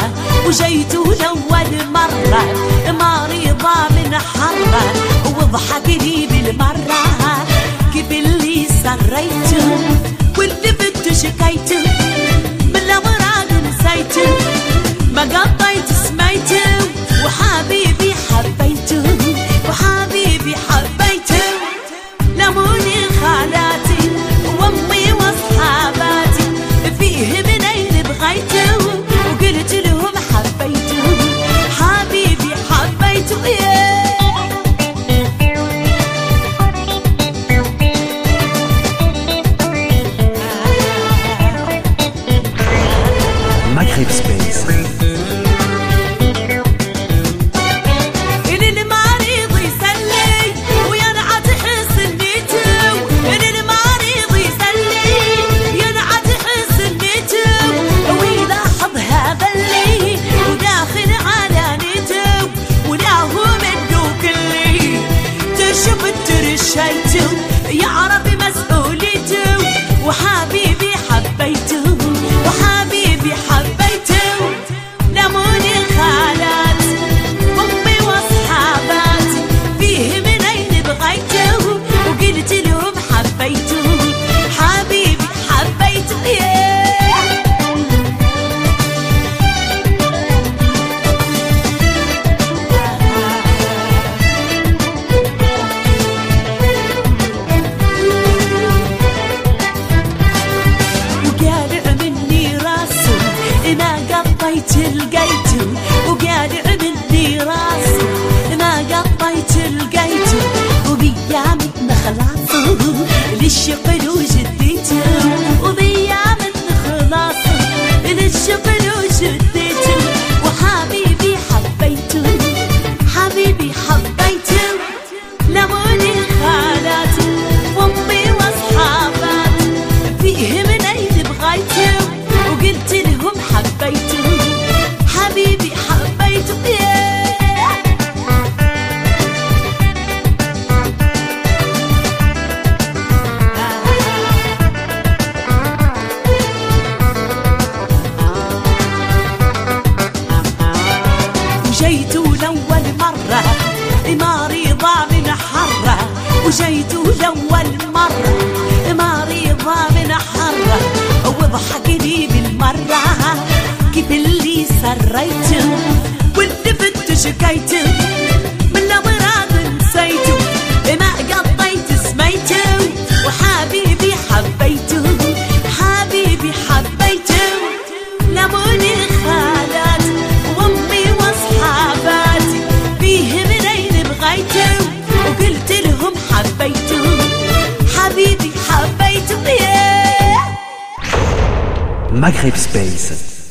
وجيت لأول مرة ما رضى من حرة وضحك لي بالمرة كيف اللي سريته واللي بنت شكيته من الأمراض نسيته ما قضيت سميته وحبيبي حبيته وحبيبي حبيته لموني خالاتي وامي واصحاباتي فيه منين بغيته وقلت لهم حبيته حبيبي حبيته Maghreb Space. يعرف مسؤوليته وحبيبي حبيته وحبيبي حبيته لموني خالات امي واصحاباتي فيه منين بغيته وقلت لهم حبيته حبيبي حبيته لقيته وقالع مني راسه ما قطيت لقيته وبيامتنا خلاصه للشغل وجديته وبيامتنا خلاصه للشغل وجديته وحبيبي حبيته حبيبي حبيته لموني خالاتي وامي واصحاباتي فيه منين بغيته وقلت لهم حبيته حبيبي حبيته وجيت لأول مرة ما رضى من حرة وجيت لأول مرة ما رضى من حرة وضحك لي بالمرة كيف اللي سريته واللي بنت شكيته من الأمراض نسيته ما قضيت سميته وحبيبي حبيته حبيبي حبيته لموني خالات وامي واصحاباتي فيه منين بغيته وقلت لهم حبيته حبيبي حبيته Maghreb Space.